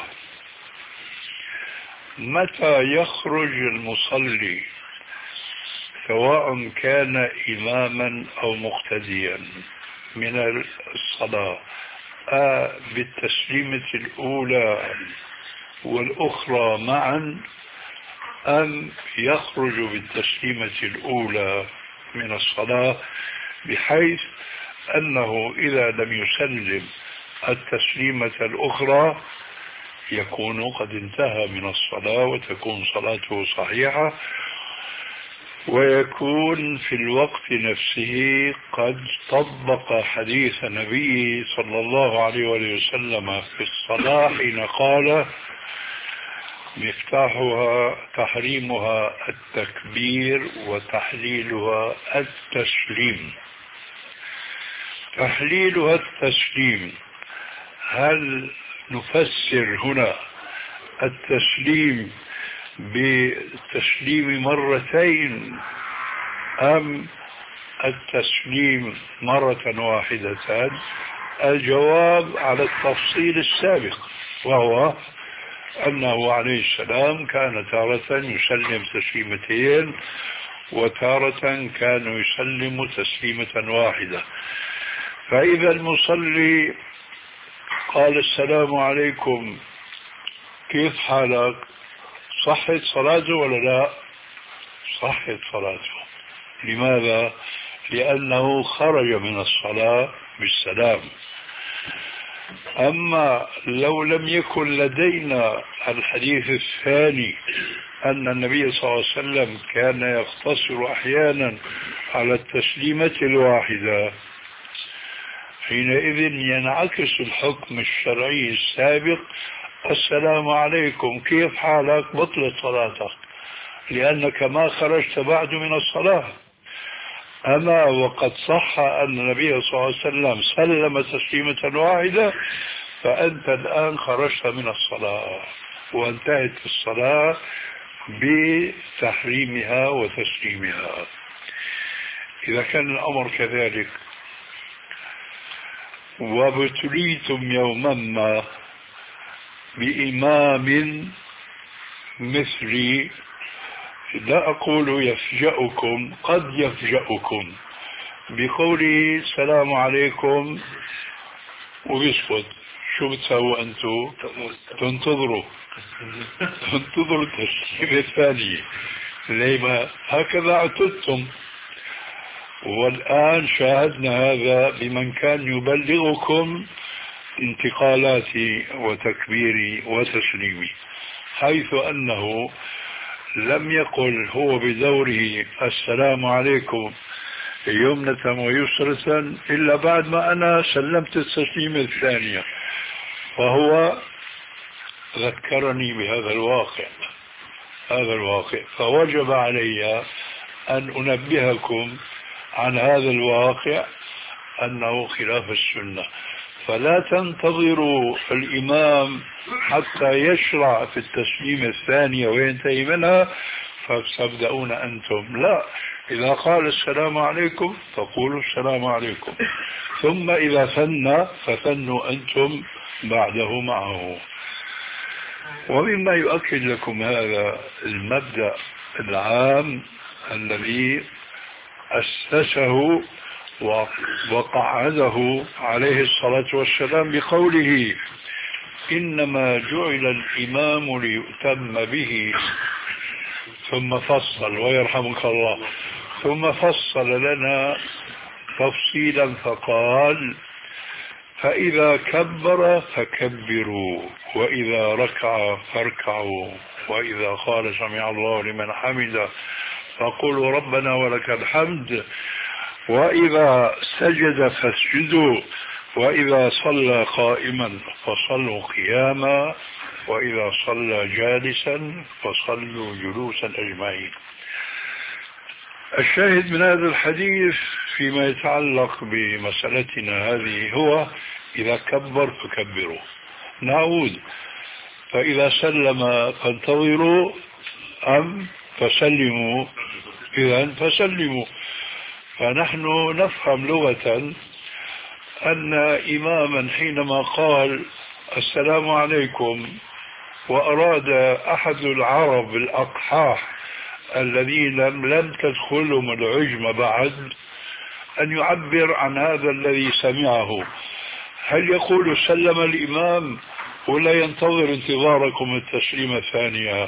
متى يخرج المصلي سواء كان إماما أو مقتديا من الصلاة آه بالتسليمة الأولى والأخرى معا، أم يخرج بالتسليمة الأولى من الصلاة بحيث أنه إذا لم يسلم التسليمة الأخرى يكون قد انتهى من الصلاة وتكون صلاته صحيحة، ويكون في الوقت نفسه قد طبق حديث النبي صلى الله عليه وسلم في الصلاة حين قال مفتاحها تحريمها التكبير وتحليلها التسليم. تحليلها التسليم، هل نفسر هنا التسليم بالتسليم مرتين أم التسليم مرة واحدة؟ الجواب على التفصيل السابق، وهو أنه عليه السلام كان تارة يسلم تسليمتين وتارة كان يسلم تسليمة واحدة. فإذا المصلي قال السلام عليكم كيف حالك، صحت صلاته ولا لا؟ صحت صلاته. لماذا؟ لأنه خرج من الصلاة بالسلام. أما لو لم يكن لدينا الحديث الثاني أن النبي صلى الله عليه وسلم كان يقتصر أحيانا على التسليمة الواحدة، حينئذ ينعكس الحكم الشرعي السابق السلام عليكم كيف حالك، بطلت صلاتك لأنك ما خرجت بعد من الصلاة. أما وقد صح أن النبي صلى الله عليه وسلم سلم تسليمة واحدة، فأنت الآن خرجت من الصلاة وانتهت الصلاة بتحريمها وتسليمها. إذا كان الأمر كذلك وابتليتم يوما ما بإمام مثلي، لا أقول يفجأكم، قد يفجأكم بقوله السلام عليكم ويسكت، شو بتسووا أنتم؟ تنتظروا تنتظروا التسليم الثاني. لما هكذا اعتدتم، والآن شاهدنا هذا بمن كان يبلغكم انتقالاتي وتكبيري وتسليمي، حيث أنه لم يقل هو بدوره السلام عليكم يمنة ويسرة إلا بعد ما أنا سلمت التسليم الثانية، فهو ذكرني بهذا الواقع هذا الواقع فوجب علي أن أنبهكم عن هذا الواقع أنه خلاف السنة. فلا تنتظروا الإمام حتى يشرع في التسليم الثانية وينتهي منها فتبدأون أنتم، لا، إذا قال السلام عليكم فقولوا السلام عليكم، ثم إذا ثنى فثنوا أنتم بعده معه. ومما يؤكد لكم هذا المبدأ العام الذي أسسه وقعده عليه الصلاة والسلام بقوله إنما جعل الإمام ليؤتم به، ثم فصل ويرحمك الله ثم فصل لنا تفصيلا فقال فإذا كبر فكبروا، وإذا ركع فاركعوا، وإذا قال سمع الله لمن حمده فقولوا ربنا ولك الحمد، وإذا سجد فاسجدوا، وإذا صلى قائما فصلوا قياما، وإذا صلى جالسا فصلوا جلوسا أجمعين. الشاهد من هذا الحديث فيما يتعلق بمسألتنا هذه هو إذا كبر فكبروا. نعود، فإذا سلم فانتظروا أم فسلموا، إذا فسلموا. فنحن نفهم لغة أن إماما حينما قال السلام عليكم وأراد أحد العرب الأقحاح الذين لم تدخلهم العجم بعد أن يعبر عن هذا الذي سمعه، هل يقول سلم الإمام ولا ينتظر انتظاركم التسليم الثانية؟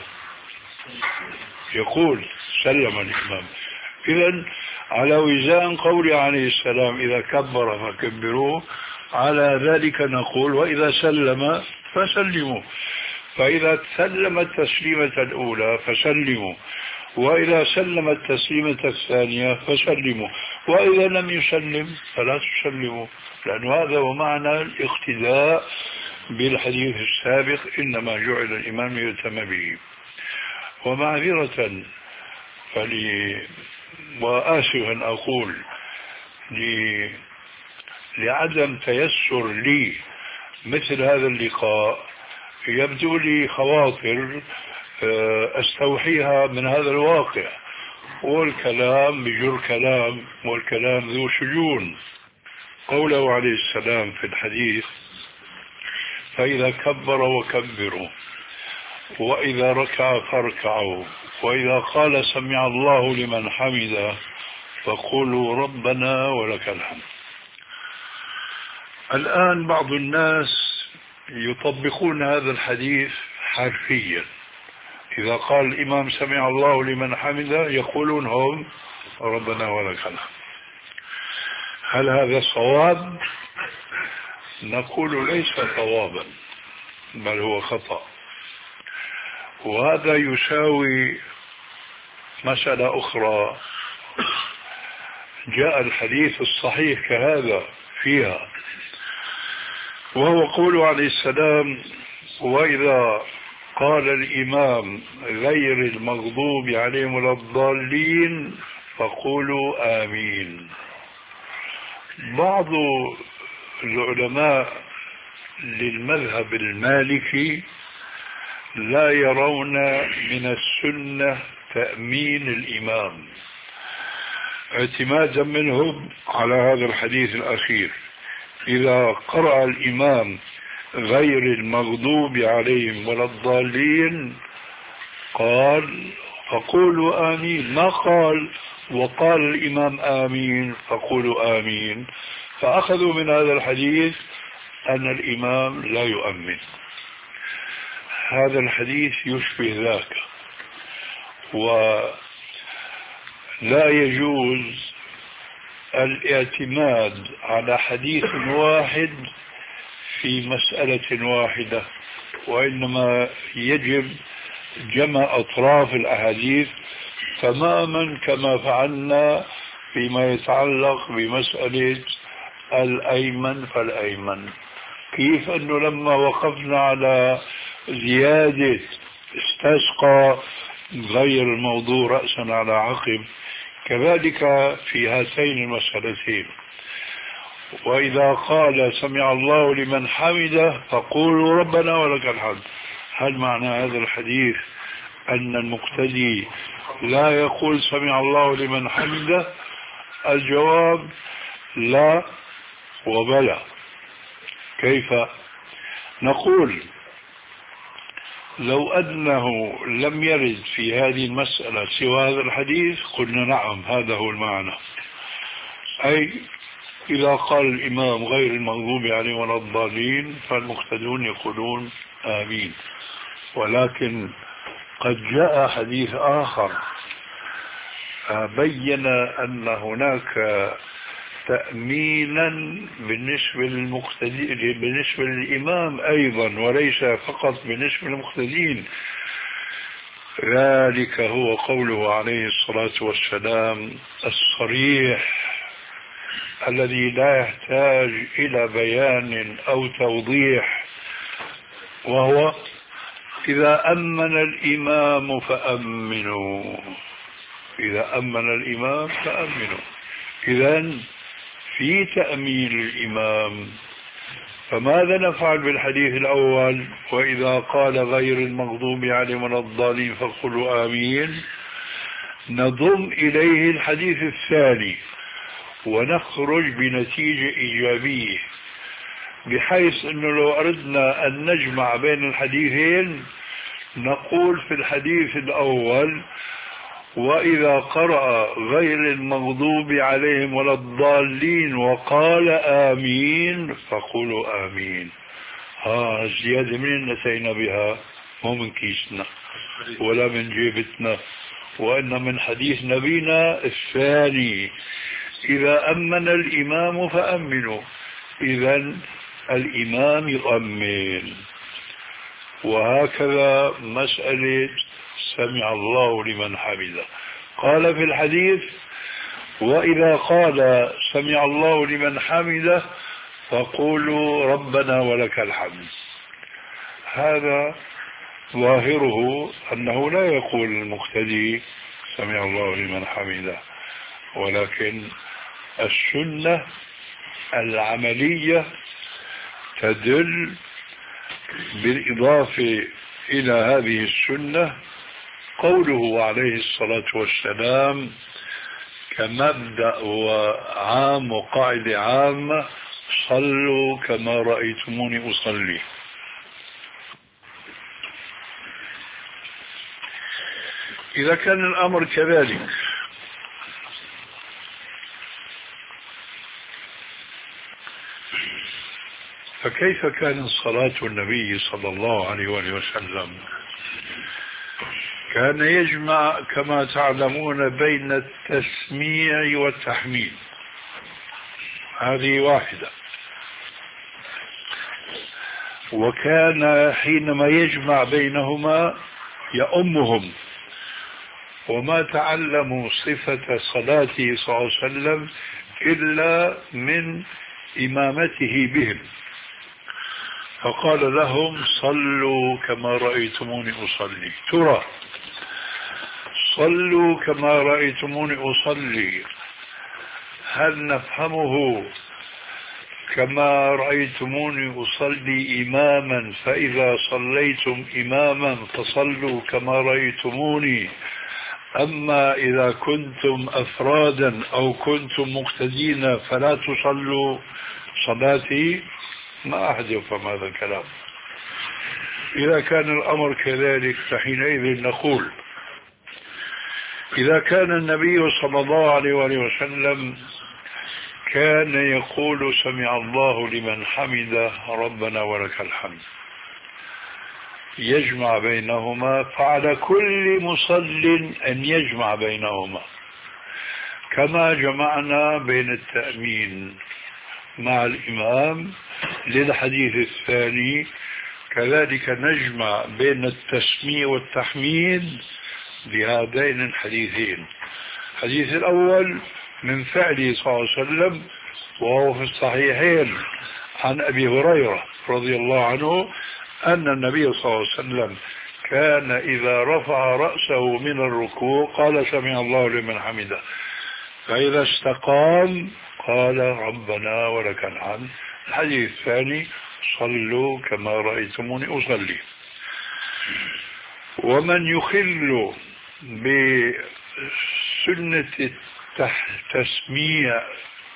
يقول سلم الإمام. إذن على وزان قول عليه السلام إذا كبر فكبروه، على ذلك نقول وإذا سلم فسلموا. فإذا سلم التسليمة الأولى فسلموا، وإذا سلم التسليمة الثانية فسلموا، وإذا لم يسلم فلا تسلموا، لأن هذا هو معنى الاقتداء بالحديث السابق إنما جعل الإمام يؤتم به. ومعذرة فلي وآسف أن أقول لي لعدم تيسر لي مثل هذا اللقاء، يبدو لي خواطر أستوحيها من هذا الواقع، والكلام بجر كلام، والكلام ذو شجون. قوله عليه السلام في الحديث فإذا كبر وكبروا، وإذا ركع فاركعوا، وإذا قال سمع الله لمن حمده فقولوا ربنا ولك الحمد. الآن بعض الناس يطبقون هذا الحديث حرفيا، إذا قال الإمام سمع الله لمن حمده يقولون هم ربنا ولك الحمد. هل هذا صواب؟ نقول ليس صوابا، بل هو خطأ. وهذا يساوي مسألة أخرى جاء الحديث الصحيح كهذا فيها، وهو قول عليه السلام وإذا قال الإمام غير المغضوب عليهم ولا الضالين فقولوا آمين. بعض العلماء للمذهب المالكي لا يرون من السنة تأمين الإمام، اعتمادا منهم على هذا الحديث الأخير: إذا قرأ الإمام غير المغضوب عليهم ولا الضالين قال فقولوا آمين، ما قال وقال الإمام آمين فقولوا آمين. فأخذوا من هذا الحديث أن الإمام لا يؤمن. هذا الحديث يشبه ذاك، ولا يجوز الاعتماد على حديث واحد في مسألة واحدة، وإنما يجب جمع أطراف الأحاديث تماما كما فعلنا فيما يتعلق بمسألة الأيمن فالأيمن. كيف أنه لما وقفنا على زيادة استسقى غير الموضوع رأسا على عقب، كذلك في هاتين المسألتين. وإذا قال سمع الله لمن حمده فقولوا ربنا ولك الحمد، هل معنى هذا الحديث أن المقتدي لا يقول سمع الله لمن حمده؟ الجواب لا وبلى. كيف؟ نقول لو أنه لم يرد في هذه المسألة سوى هذا الحديث قلنا نعم هذا هو المعنى، أي إذا قال الإمام غير المغضوب عليهم ولا الضالين فالمقتدون يقولون آمين. ولكن قد جاء حديث آخر بين أن هناك تأمينا بالنسبة للمقتدين بالنسبة للإمام أيضا، وليس فقط بالنسبة للمقتدين. ذلك هو قوله عليه الصلاة والسلام الصريح الذي لا يحتاج إلى بيان أو توضيح، وهو إذا أمن الإمام فأمنوا، إذا أمن الإمام فأمنوا. إذن في تأمين الإمام. فماذا نفعل بالحديث الأول وإذا قال غير المغضوب عليهم ولا الضالين فقولوا آمين؟ نضم إليه الحديث الثاني ونخرج بنتيجة إيجابية، بحيث أنه لو أردنا أن نجمع بين الحديثين نقول في الحديث الأول وإذا قرأ غير المغضوب عليهم ولا الضالين وقال آمين فقولوا آمين. ها الزيادة من نتينا بها مو من كيسنا ولا من جيبتنا، وإن من حديث نبينا الثاني إذا أمن الإمام فأمنوا. إذن الإمام يؤمن. وهكذا مسألة سمع الله لمن حمده، قال في الحديث وإذا قال سمع الله لمن حمده فقولوا ربنا ولك الحمد. هذا ظاهره أنه لا يقول المقتدي سمع الله لمن حمده، ولكن السنة العملية تدل بالإضافة إلى هذه السنة قوله عليه الصلاة والسلام كمبدأ وعام وقاعدة عامة: صلوا كما رأيتموني أصلي. إذا كان الأمر كذلك فكيف كانت صلاة النبي صلى الله عليه وآله وسلم؟ كان يجمع كما تعلمون بين التسميع والتحميد، هذه واحدة. وكان حينما يجمع بينهما يؤمهم، وما تعلموا صفة صلاته صلى الله عليه وسلم إلا من إمامته بهم، فقال لهم صلوا كما رأيتموني أصلي. ترى صلوا كما رأيتموني أصلي هل نفهمه كما رأيتموني أصلي إماما فإذا صليتم إماما فصلوا كما رأيتموني. أما إذا كنتم أفرادا أو كنتم مقتدين فلا تصلوا صلاتي. ما أحد يفهم هذا الكلام. إذا كان الأمر كذلك فحينئذ نقول إذا كان النبي صلى الله عليه وآله وسلم كان يقول سمع الله لمن حمده ربنا ولك الحمد يجمع بينهما، فعلى كل مصل أن يجمع بينهما، كما جمعنا بين التأمين مع الإمام للحديث الثاني، كذلك نجمع بين التسميع والتحميد بهذين الحديثين. الحديث الأول من فعله صلى الله عليه وسلم وهو في الصحيحين عن أبي هريرة رضي الله عنه أن النبي صلى الله عليه وسلم كان إذا رفع رأسه من الركوع قال سمع الله لمن حمده، فإذا استقام قال ربنا ولك الحمد. الحديث الثاني صلوا كما رأيتموني أصلي. ومن يخل بسنة التسميع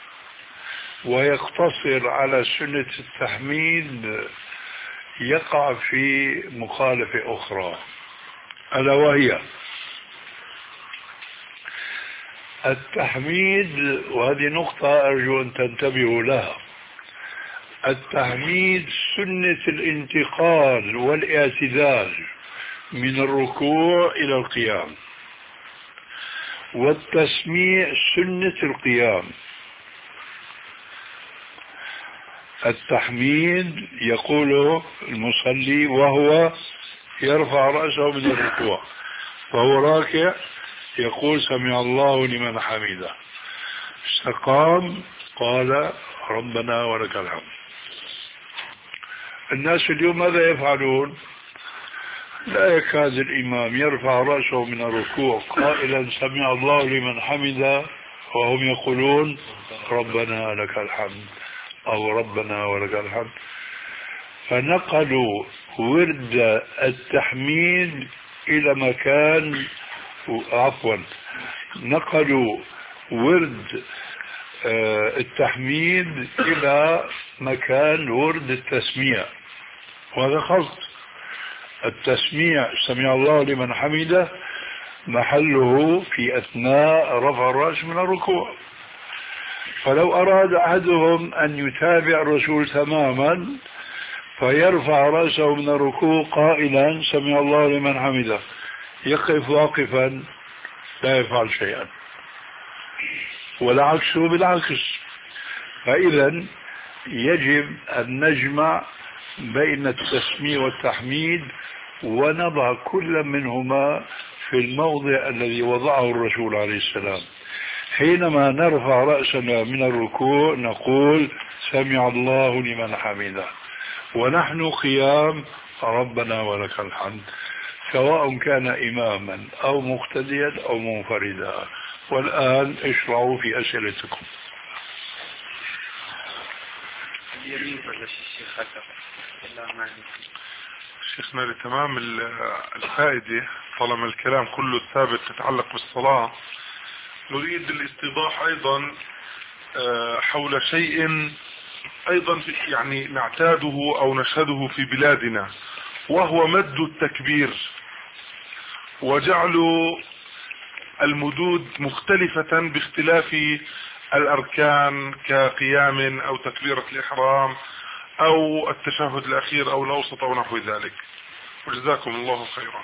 ويقتصر على سنة التحميد يقع في مخالفة أخرى، ألا وهي التحميد. وهذه نقطة أرجو أن تنتبهوا لها. التحميد سنة الانتقال والاعتدال من الركوع إلى القيام، والتسميع سنة القيام. التحميد يقوله المصلي وهو يرفع رأسه من الركوع، وهو راكع يقول سمع الله لمن حمده، استقام قال ربنا ولك الحمد. الناس اليوم ماذا يفعلون؟ لا يكاد الإمام يرفع رأسه من الركوع قائلا سمع الله لمن حمده وهم يقولون ربنا لك الحمد أو ربنا ولك الحمد. فنقلوا ورد التحميد إلى مكان، عفوا نقلوا ورد التحميد إلى مكان ورد التسميع، وهذا خلط. التسميع سمع الله لمن حمده محله في أثناء رفع الرأس من الركوع. فلو أراد أحدهم أن يتابع الرسول تماما فيرفع رأسه من الركوع قائلا سمع الله لمن حمده، يقف واقفا لا يفعل شيئا، والعكس بالعكس. فإذا يجب أن نجمع بين التسميع والتحميد ونضع كل منهما في الموضع الذي وضعه الرسول عليه السلام. حينما نرفع رأسنا من الركوع نقول سمع الله لمن حمده، ونحن قيام ربنا ولك الحمد، سواء كان إماما أو مقتديا أو منفردا. والآن اشرعوا في أسئلتكم. شيخنا لتمام الفائدة طالما الكلام كله ثابت يتعلق بالصلاة، نريد الاستيضاح أيضا حول شيء أيضا يعني نعتاده أو نشهده في بلادنا، وهو مد التكبير وجعل المدود مختلفة باختلاف الأركان كقيام أو تكبيرة الإحرام أو التشهد الأخير أو الأوسط أو نحو ذلك. وجزاكم الله خيرا.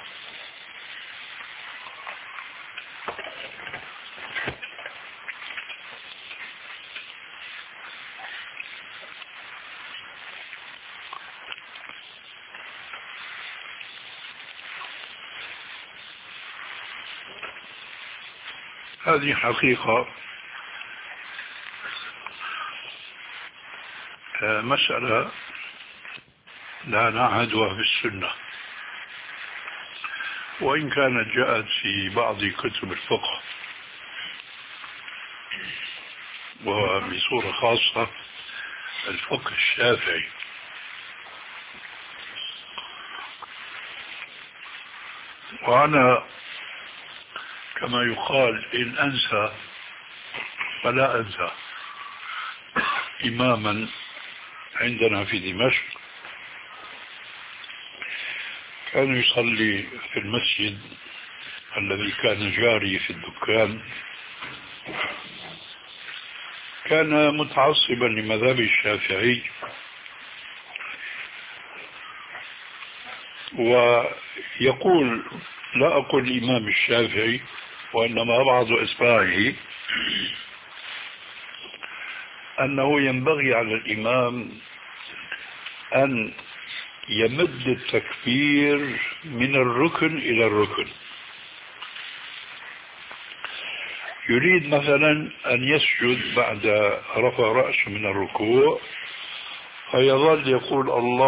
هذه حقيقة مسألة لا نعهدها في السنة، وإن كانت جاءت في بعض كتب الفقه وبصورة خاصة الفقه الشافعي. وأنا كما يقال إن أنسى فلا أنسى إماما عندنا في دمشق كان يصلي في المسجد الذي كان جاري في الدكان. كان متعصبا لمذهب الشافعي، ويقول، لا أقول الإمام الشافعي وإنما بعض أتباعه، أنه ينبغي على الإمام أن يمد التكبير من الركن إلى الركن. يريد مثلا أن يسجد بعد رفع رأسه من الركوع فيظل يقول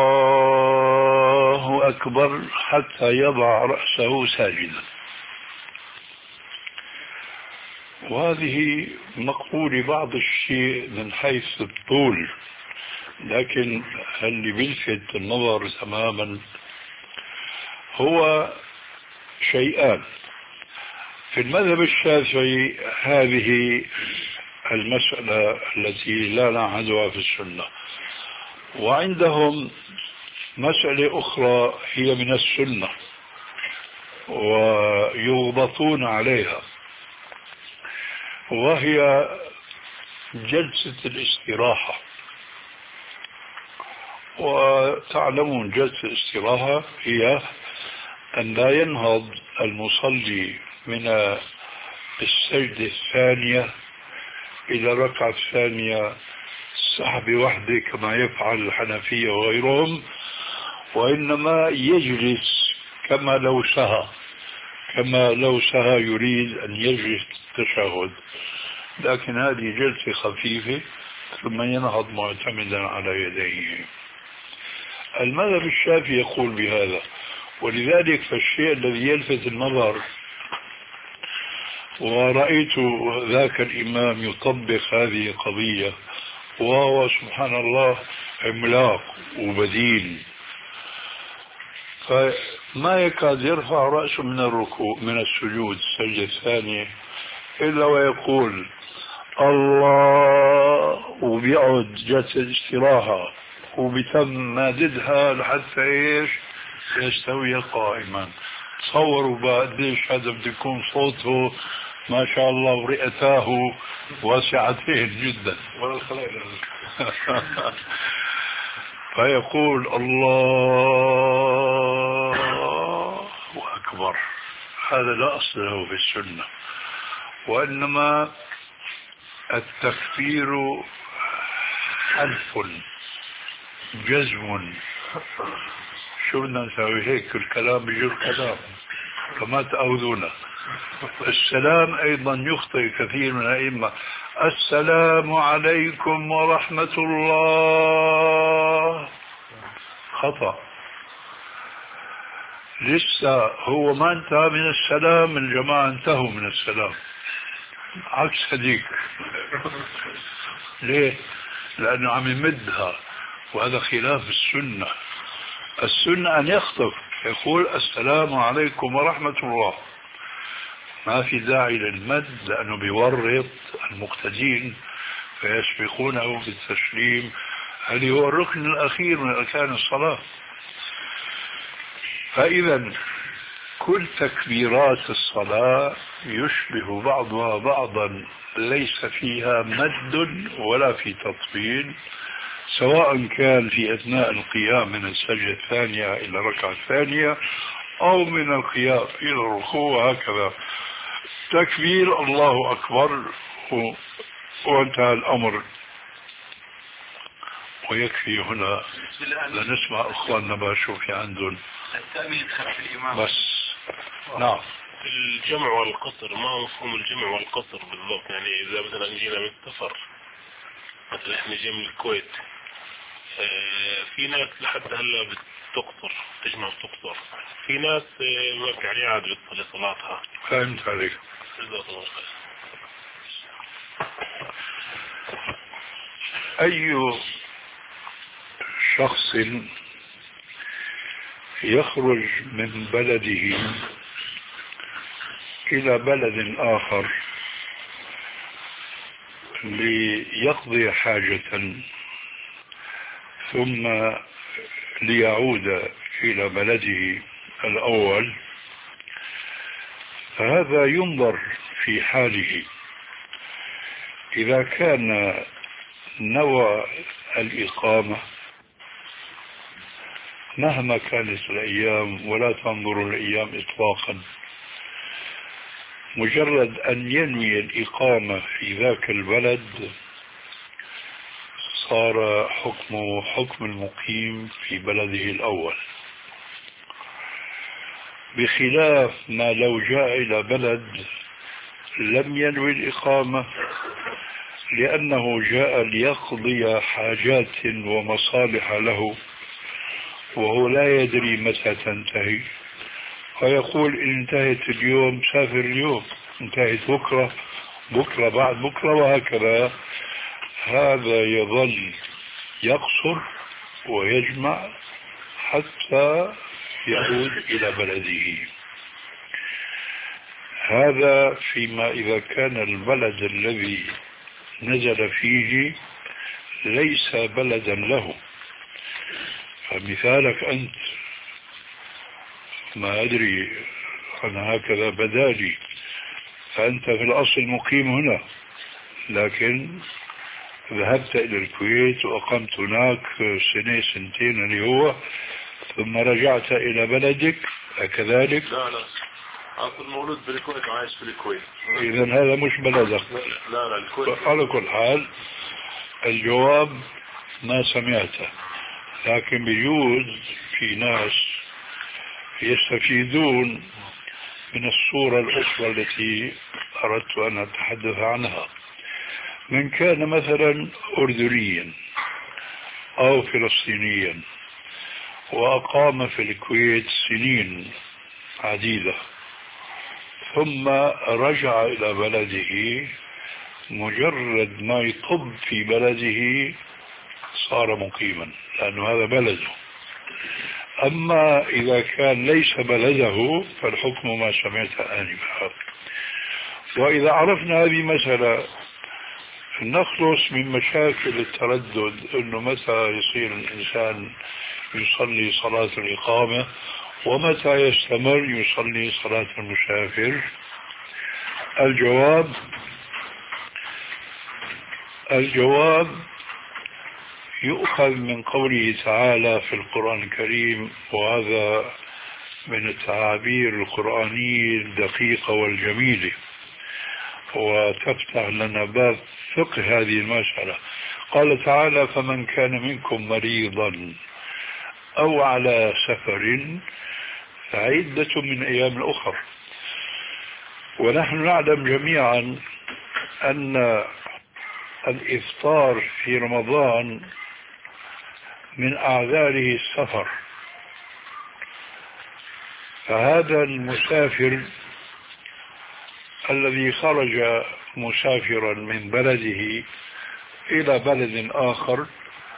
الله أكبر حتى يضع رأسه ساجدا، وهذه مقبولة بعض الشيء من حيث الطول، لكن اللي بيلفت النظر تماما هو شيئان. في المذهب الشافعي هذه المسألة التي لا نعهدها في السنة، وعندهم مسألة أخرى هي من السنة ويغبطون عليها، وهي جلسة الاستراحة. وتعلمون جلسة الاستراحة هي أن لا ينهض المصلي من السجدة الثانية إلى الركعة الثانية سحب وحده كما يفعل الحنفية وغيرهم، وإنما يجلس كما لو سهى، كما لو سهى يريد أن يجلس التشهد، لكن هذه جلسة خفيفة ثم ينهض معتمدا على يديه. المذهب الشافعي يقول بهذا، ولذلك فالشيء الذي يلفت النظر، ورأيت ذاك الإمام يطبق هذه القضية وهو سبحان الله عملاق وبديل، فما يكاد يرفع رأسه من الركوع من السجود السجدة الثانية إلا ويقول الله، وبيقعد جلسة الاستراحة وبيتم ماددها لحتى ايش يستوي قائما. تصوروا بقى قديش هذا بده يكون صوته ما شاء الله ورئتاه واسعتين جدا. فيقول الله أكبر. هذا لا أصل له في السنة، وإنما التكبير حلف جزم. شو بدنا نسوي هيك؟ الكلام بيجر كلام فما تأخذونا. السلام أيضا يخطئ كثير من الأئمة، السلام عليكم ورحمة الله، خطأ. لسه هو ما انتهى من السلام، الجماعة انتهوا من السلام، عكس هديك. ليه؟ لأنه عم يمدها، وهذا خلاف السنة. السنة أن يخطب يقول السلام عليكم ورحمة الله، ما في داعي للمد لأنه بيورط المقتدين فيسبقونه بالتسليم، هذا هو الركن الأخير من أركان الصلاة. فإذا كل تكبيرات الصلاة يشبه بعضها بعضا، ليس فيها مد ولا في تطويل، سواء كان في أثناء القيام من السجدة الثانية إلى الركعة الثانية أو من القيام إلى الركوع، هكذا تكبير الله أكبر وانتهى الأمر. ويكفي هنا لنسمع أخواننا باشو في عندهم التأمين خلف الإمام. بس نعم. الجمع والقصر، ما مفهوم الجمع والقصر بالضبط؟ يعني إذا مثلا جينا من السفر، مثلا إحنا جاي من الكويت، اه في ناس لحد هلا بتقصر، تجمع وتقصر، في ناس اه ما في عليها عاد بتصلي صلاتها. فهمت عليك. أي شخص يخرج من بلده إلى بلد آخر ليقضي حاجة ثم ليعود إلى بلده الأول، فهذا ينظر في حاله. إذا كان نوى الإقامة مهما كانت الأيام، ولا تنظر الأيام إطلاقا، مجرد أن ينوي الإقامة في ذاك البلد صار حكمه حكم المقيم في بلده الأول، بخلاف ما لو جاء إلى بلد لم ينوي الإقامة لأنه جاء ليقضي حاجات ومصالح له وهو لا يدري متى تنتهي، فيقول إن انتهت اليوم سافر اليوم، انتهت بكرة بكرة بعد بكرة، وهكذا. هذا يظل يقصر ويجمع حتى يعود إلى بلده. هذا فيما إذا كان البلد الذي نزل فيه ليس بلدا له. فمثالك أنت ما أدري أنا هكذا بدالي، فأنت في الأصل مقيم هنا، لكن ذهبت إلى الكويت وأقمت هناك سنة سنتين اللي هو، ثم رجعت إلى بلدك كذلك. لا لا أكون مولود بالكويت وعايش في الكويت. إذا هذا مش بلدك. لا لا الكويت. على كل حال الجواب ما سمعته، لكن بيجوز في ناس يستفيدون من الصورة الأخرى التي أردت أن أتحدث عنها. من كان مثلا أردنيا أو فلسطينيا وأقام في الكويت سنين عديدة ثم رجع إلى بلده، مجرد ما يطب في بلده صار مقيما لأنه هذا بلده. أما إذا كان ليس بلده فالحكم ما سمعت آنفا. وإذا عرفنا هذه مسألة نخلص من مشاكل التردد، أنه متى يصير الإنسان يصلي صلاة الإقامة ومتى يستمر يصلي صلاة المسافر. الجواب الجواب يؤخذ من قوله تعالى في القرآن الكريم، وهذا من التعابير القرآنية الدقيقة والجميلة، وتفتح لنا باب فقه هذه المسألة. قال تعالى: فمن كان منكم مريضا أو على سفر فعدة من أيام أخر. ونحن نعلم جميعا أن الإفطار في رمضان من أعذاره السفر، فهذا المسافر الذي خرج مسافرا من بلده إلى بلد آخر،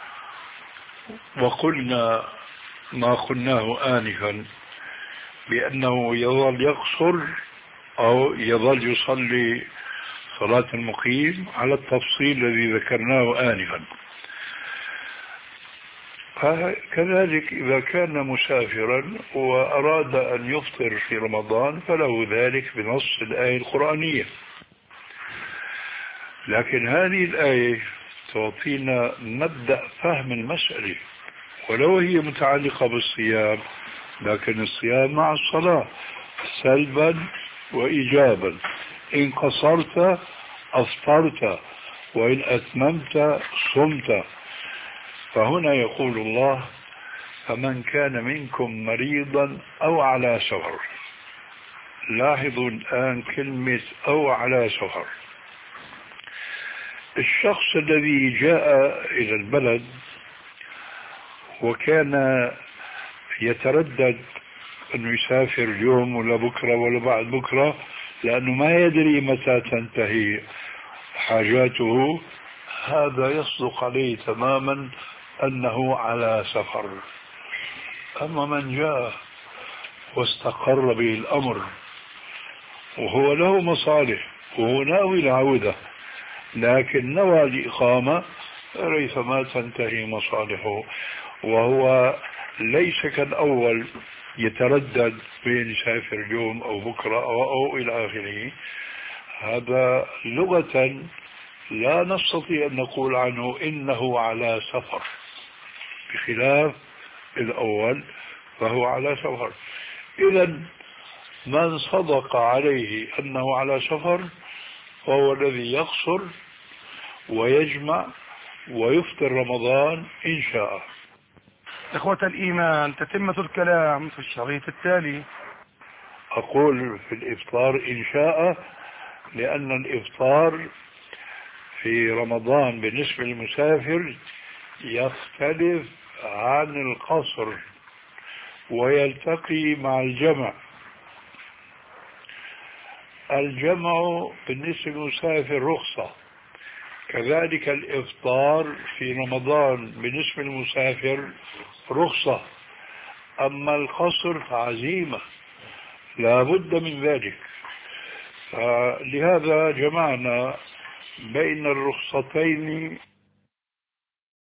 وقلنا ما قلناه آنفا بأنه يظل يقصر أو يظل يصلي صلاة المقيم على التفصيل الذي ذكرناه آنفا. كذلك إذا كان مسافرا وأراد أن يفطر في رمضان فله ذلك بنص الآية القرآنية. لكن هذه الآية تعطينا مبدأ فهم المسألة، ولو هي متعلقة بالصيام، لكن الصيام مع الصلاة سلبا وإيجابا. إن قصرت أفطرت وإن أتممت صمت. فهنا يقول الله: فمن كان منكم مريضا أو على سفر. لاحظوا الآن كلمة أو على سفر. الشخص الذي جاء إلى البلد وكان يتردد أنه يسافر اليوم ولا بكرة ولا بعد بكرة لأنه ما يدري متى تنتهي حاجاته، هذا يصدق عليه تماما أنه على سفر. أما من جاء واستقر به الأمر وهو له مصالح وهو ناوي العودة لكن نوى الإقامة ريثما تنتهي مصالحه، وهو ليس كالأول يتردد بين سافر اليوم أو بكرة أو, أو إلى آخره. هذا لغة لا نستطيع أن نقول عنه إنه على سفر، بخلاف الأول فهو على سفر. إذن من صدق عليه أنه على سفر فهو الذي يقصر ويجمع ويفطر رمضان إن شاء. إخوة الإيمان، تتمة الكلام في الشريط التالي. أقول في الإفطار إن شاء لأن الإفطار في رمضان بالنسبة للمسافر يختلف عن القصر ويلتقي مع الجمع. الجمع بالنسبة للمسافر رخصة، كذلك الإفطار في رمضان بالنسبة للمسافر رخصة، أما القصر فعزيمة لا بد من ذلك. لهذا جمعنا بين الرخصتين